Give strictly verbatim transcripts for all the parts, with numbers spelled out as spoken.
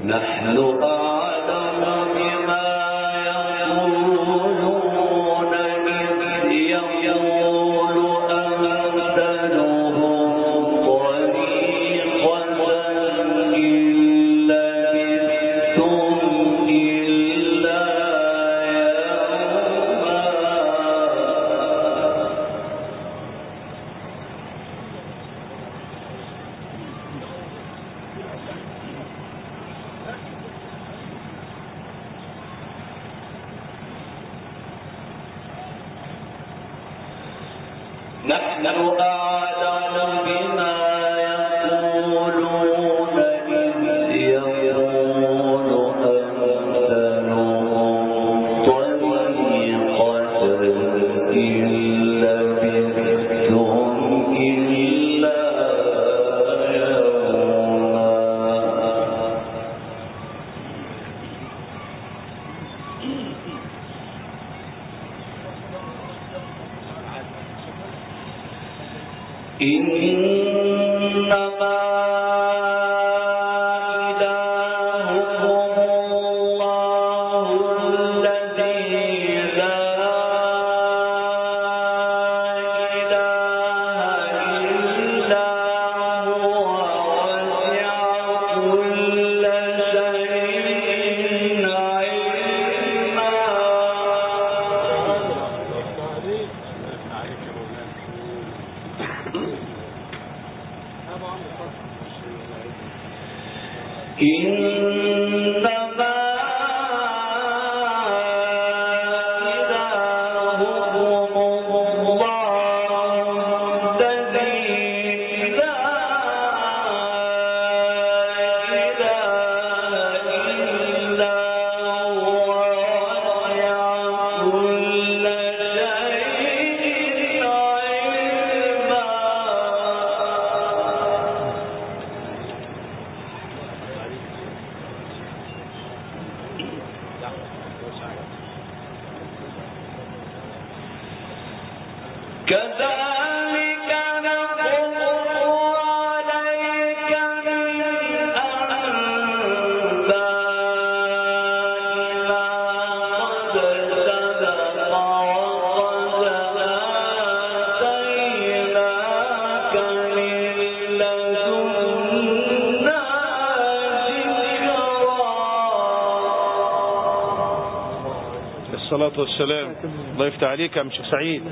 الصلاة والسلام. الله يفتح عليك يا شيخ سعيد.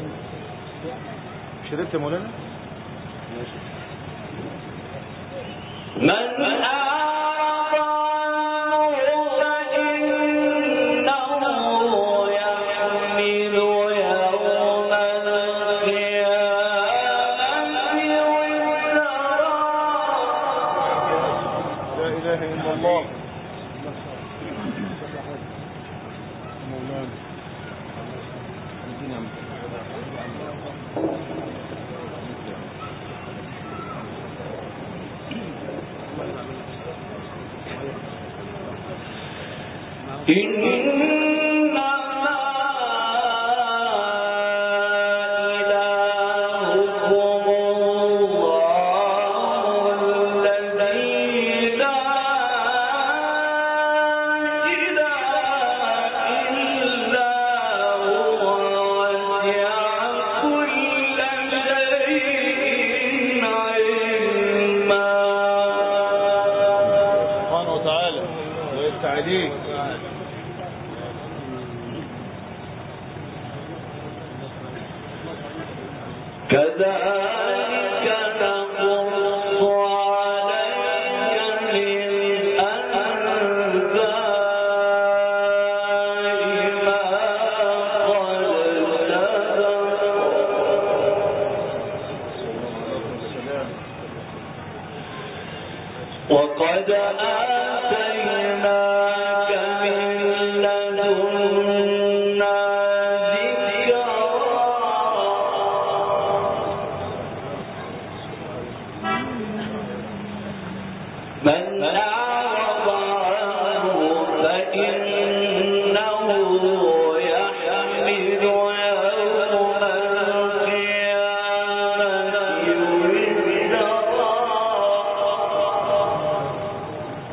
شربت يا مولانا؟ من وقد آتيناك من لدنا ذكرا من أعرض عنه فإنه يحمل يوم القيامة وزرا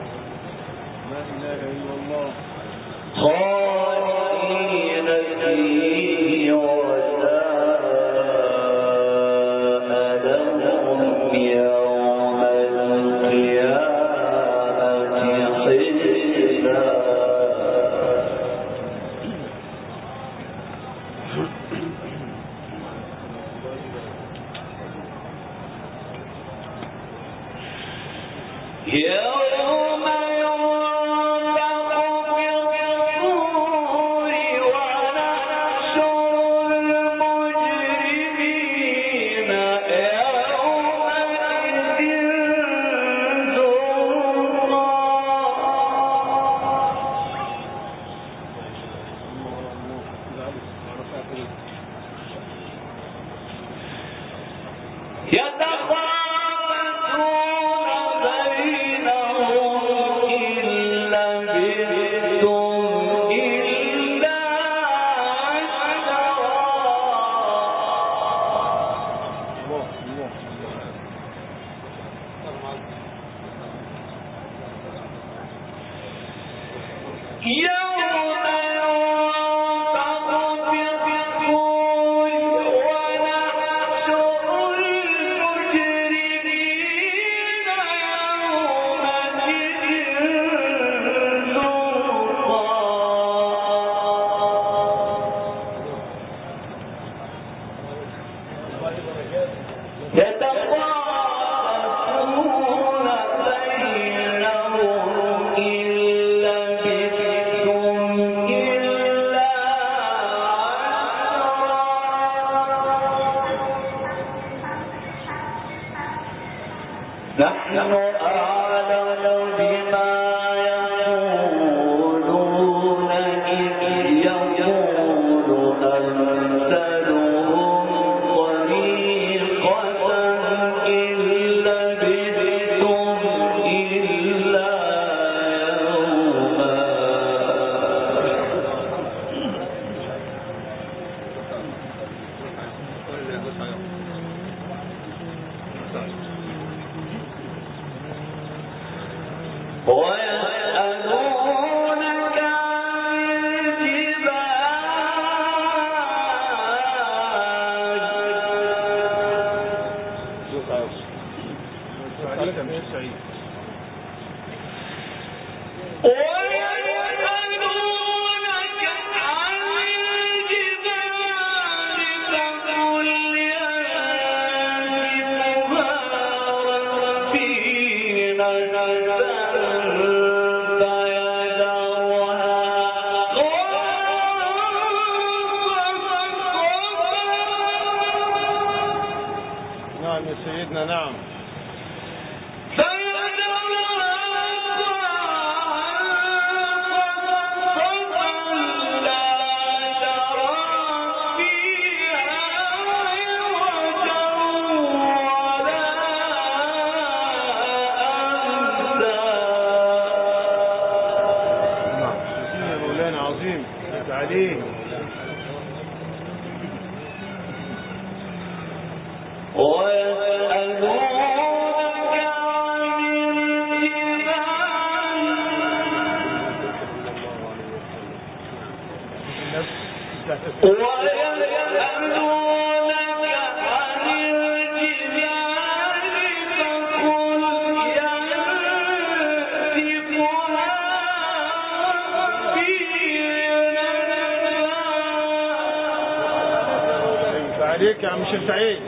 عليك يا عم شيخ سعيد.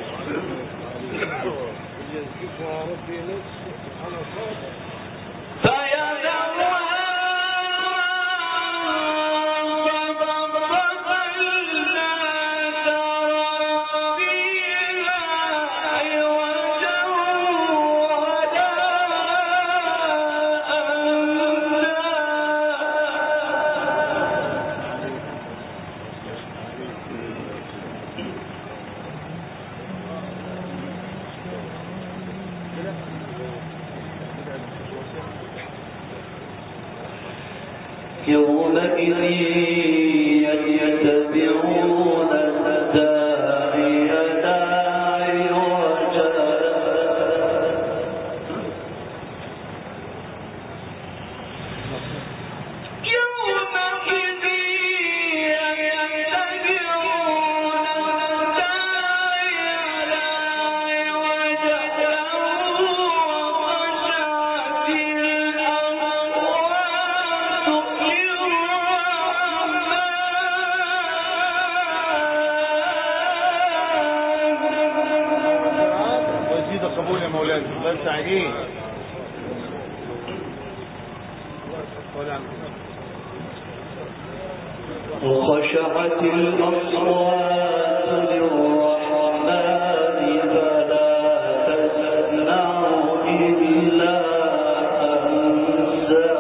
يومئذ يتبعون الداعي لا عوج يومئذ يتبعون الداعي لا عوج وخشعت قبول يا مولانا الله يسعدك. وخشعت الأصوات للرحمن فلا تسمع إلا همسا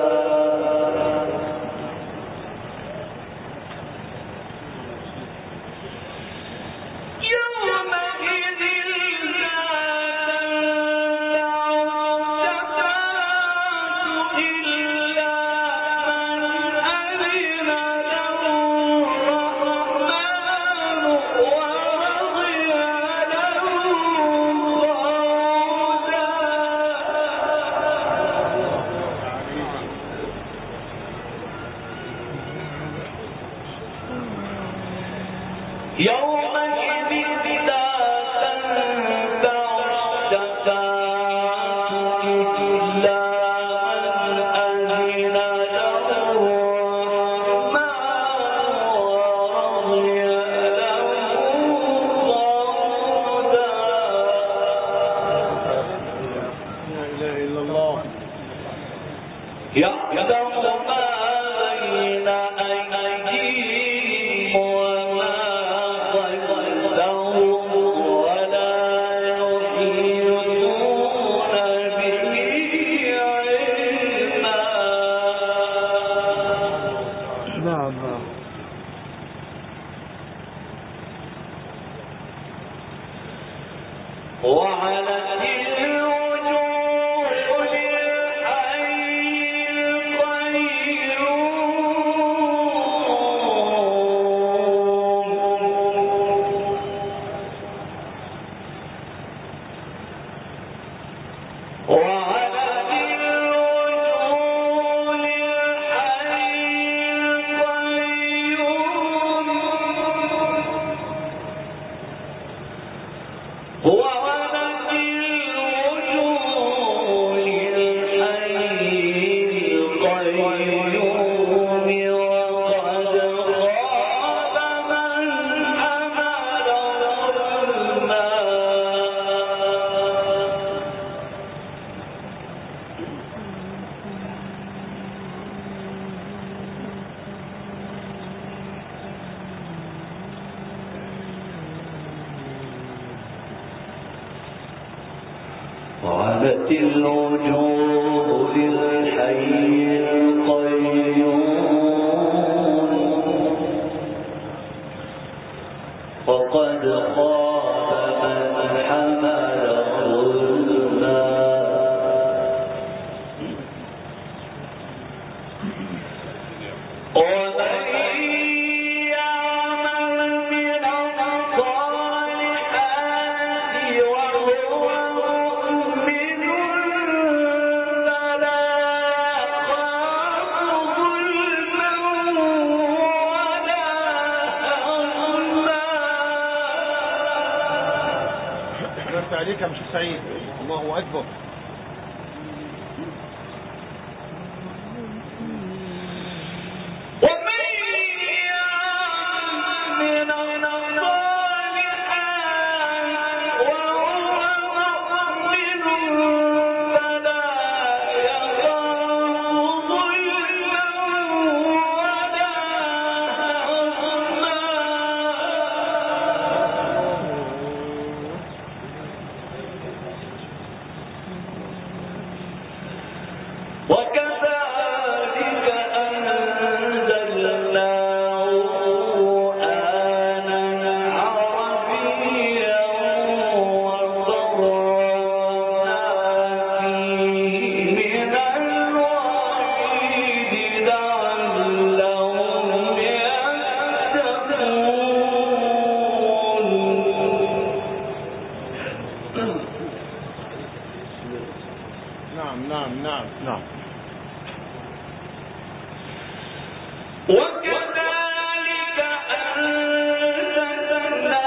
وعنت الوجوه للحي القيوم وقد خاب من حمل ظلما عليك يا مش سعيد. الله أكبر. نعم نعم نعم نعم. وكذلك أنزلنا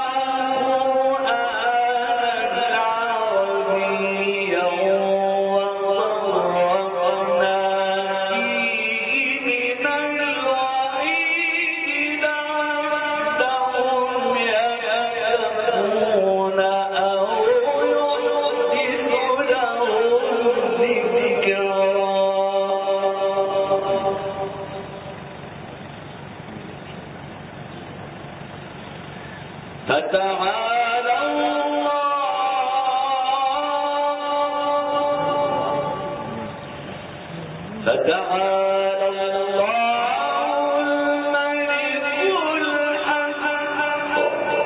قرآنا عربيا وفرقنا فيه من الوعيد لعلهم يتقون أو يحدث لهم ذكرا. فتعالى الله فتعالى الله الملك الحق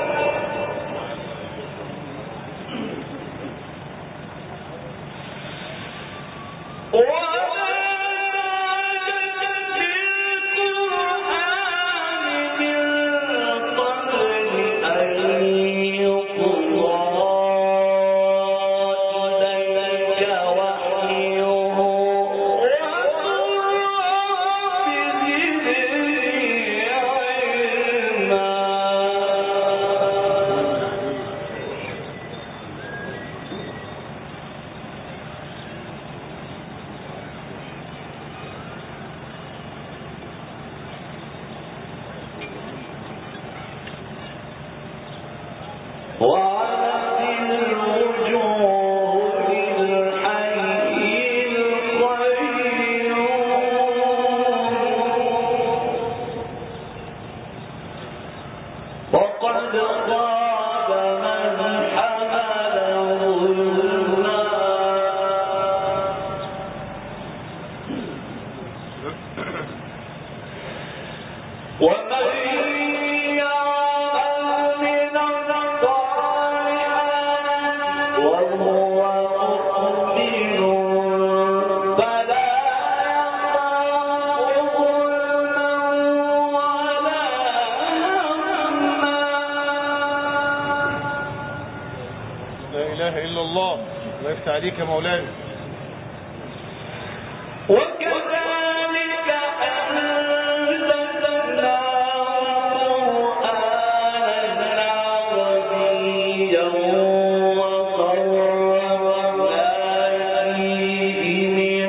وعنت الوجوه للحي القيوم عليك يا مولانا. وكذلك أنزلنا قرآنا عربيا وصرفنا فيه من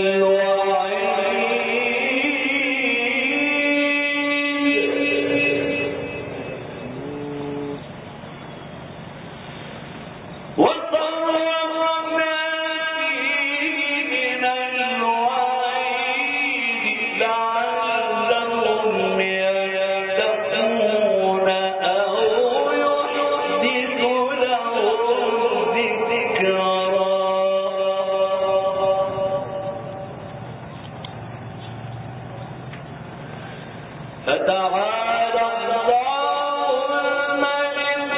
فتعالى الله الملك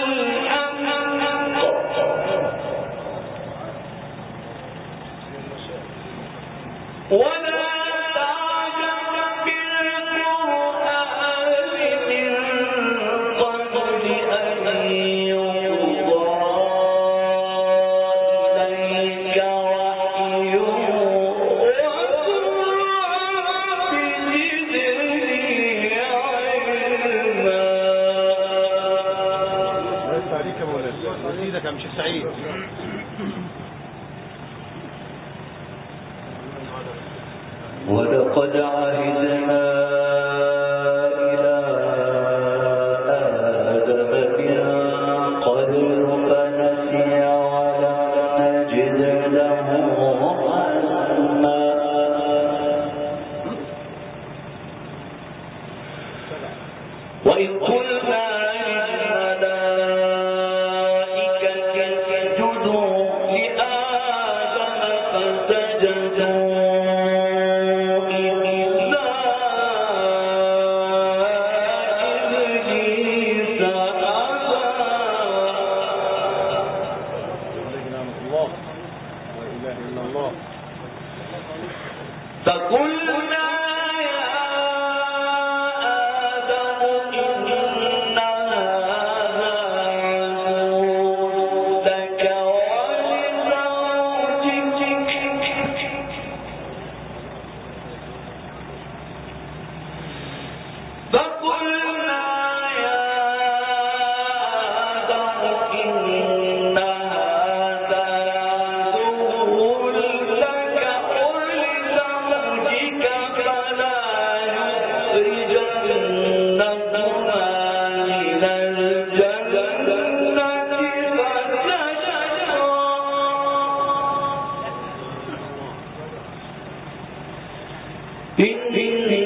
الحق ولا تعجب بالقرآن من قبل أن يقضى إليك وحيه سيدك يا شيخ سعيد. ولقد عهدنا إلى آدم من قبل فنسي ولم نجد له عزما وإذ قلنا فقلنا يا آدم إن هذا عدو لك ولزوجك فقلنا يا آدم إن هذا عدو لك ولزوجك فلا يخرجنكما من الجنة فتشقى إن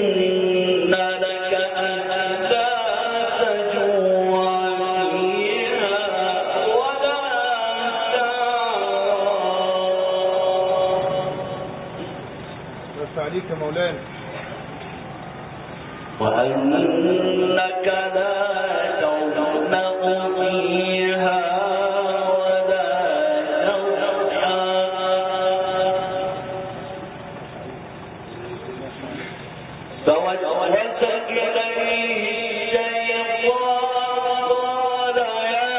لك ألا تجوع فيها ولا تعرى بس عليك يا مولانا. وأنك لا تظمأ فيها ولا تضحى فوسوس إليه الشيطان قال يا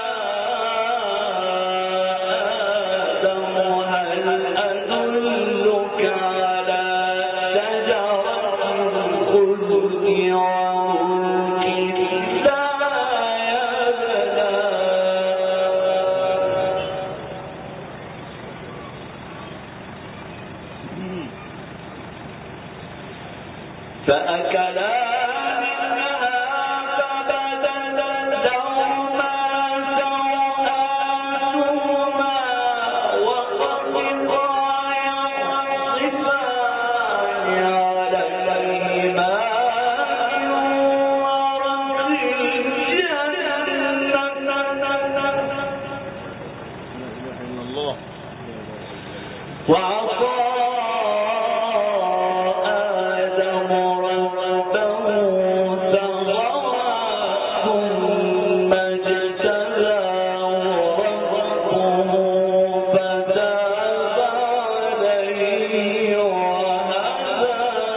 آدم هل أدلك على شجرة الخلد وملك ثم اجتباه ربه فتاب عليه وهدى.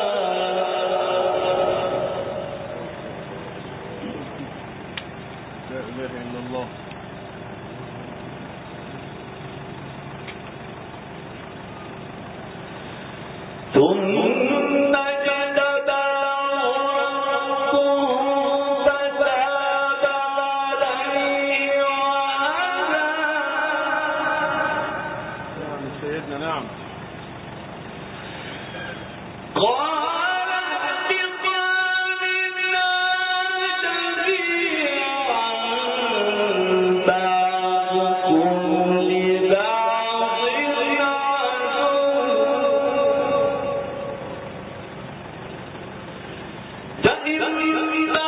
لا إله إلا الله. ثم اجتباه ربه فتاب عليه وهدى. نعم سيدنا نعم. قال اتخاذ الله شفيعا بعضكم لبعض عدو فإما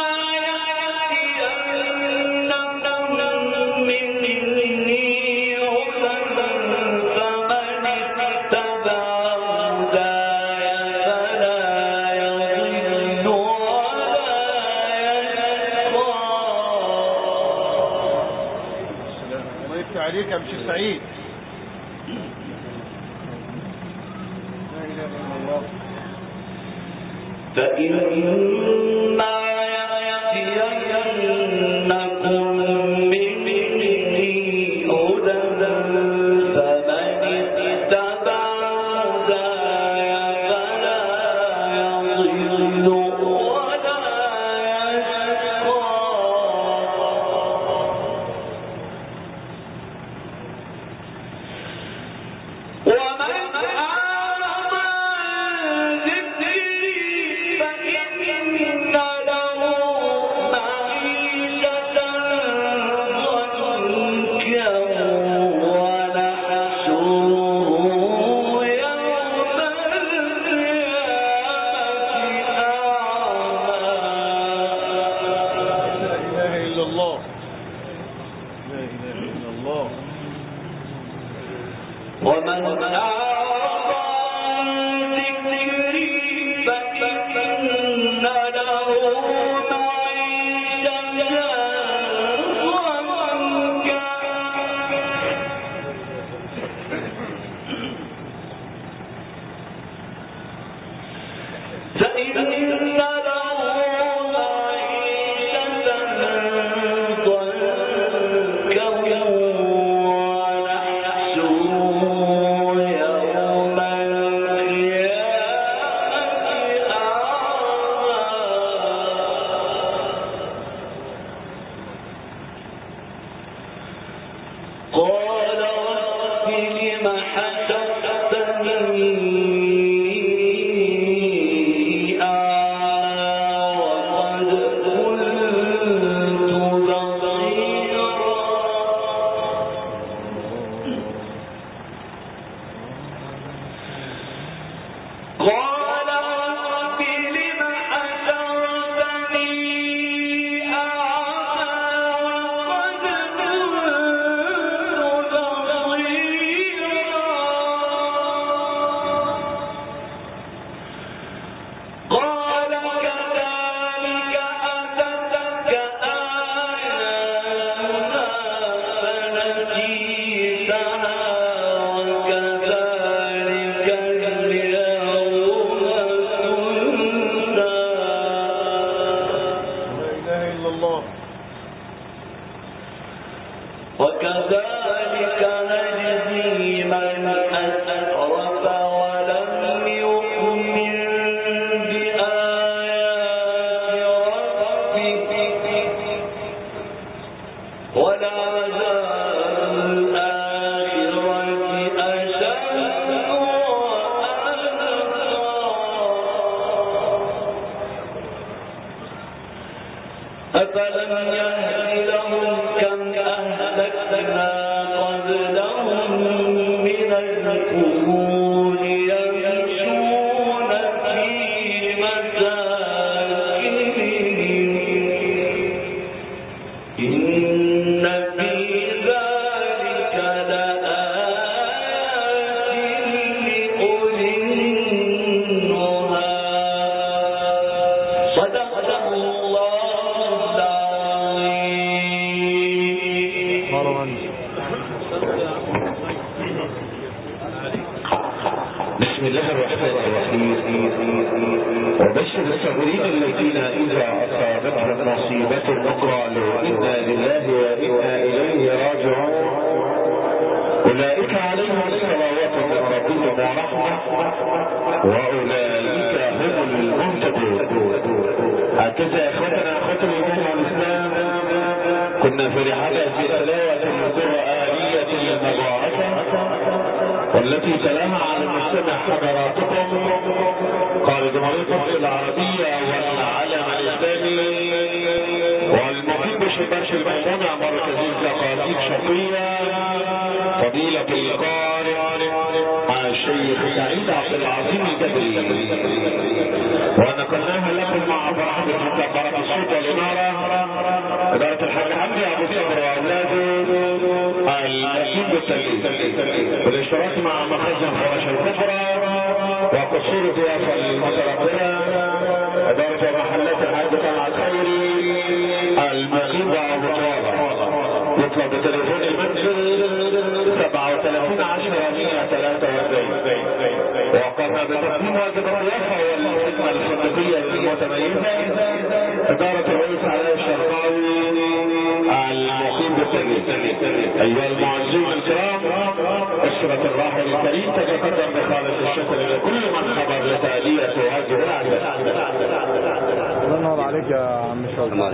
يأتينكم مني هدى فمن اتبع هداي فلا يضل ولا يشقى. السلام. الله يفتح عليك يا مش سعيد. لا إله إلا الله. فإما يأتينكم مني هدى فمن اتبع هداي فلا يضل ولا يشقى. ومن أعرض عن ذكري فإن له معيشة ضنكا ونحشره يوم القيامة لا إله إلا الله. لا إله إلا الله. ومن أعرض عن ذكري فإن له معيشة ضنكا فإن له معيشة ضنكا ونحشره يوم القيامة أعمى. قال رب لم حشرتني أعمى وقد كنت بصيرا. قال رب لم حشرتني أعمى وقد كنت بصيرا. قال كذلك أتتك آياتنا فنسيتها وكذلك اليوم تنسى. لا إله إلا الله. وكذلك نجزي من أسرف ولم يؤمن بآيات ربه ولعذاب الآخرة أشد وأبقى. أفلم يهد لهم كم أهلكنا قبلهم من القرون يمشون في مساكنهم إن في ذلك لآيات لأولي النهى. صدق الله العظيم. إذا أصابتهم مصيبة قالوا إنا لله وإنا إليه راجعون أولئك عليهم صلوات من ربهم ورحمة وأولئك هم المهتدون. هكذا إخوتنا أخوة الإيمان والإسلام كنا في رحلة في تلاوة القرآنية المباركة والتي تلاها على المستمع حضراتكم قال جمهورية مصر العربية والعالم الإسلامي والمقيم بشباش الميمونة مركز الزقازيق شرقية فضيلة القارئ الشيخ سعيد عبد العظيم البدري، ونقلناها لكم مع برحمة مكبرة الصوت والإنارة إدارة الحاج حمدي أبو صبر وأولاده المسجد بالتلفزيون بالاشتراك مع مخزن فرش الكفرة وقصور ضيافة المترقبة إدارة محلات الحاج طلعت خيري المقيم أبو طالع. يطلب بتليفون المنزل سبعة وثلاثين عشرة مئة وثلاثة وأربعين. وقمنا بتقديم واجب الضيافة والخدمة الفندقية المتميزة إدارة الرئيس علاء الشرقاوي المقيم بالتلفزيون. أيها المعزون الكرام أسرة الراحل الكريم تتقدم بخالص الشكر لكل من حضر لتأدية واجب العزاء. الله ينور عليك يا عم شوقي.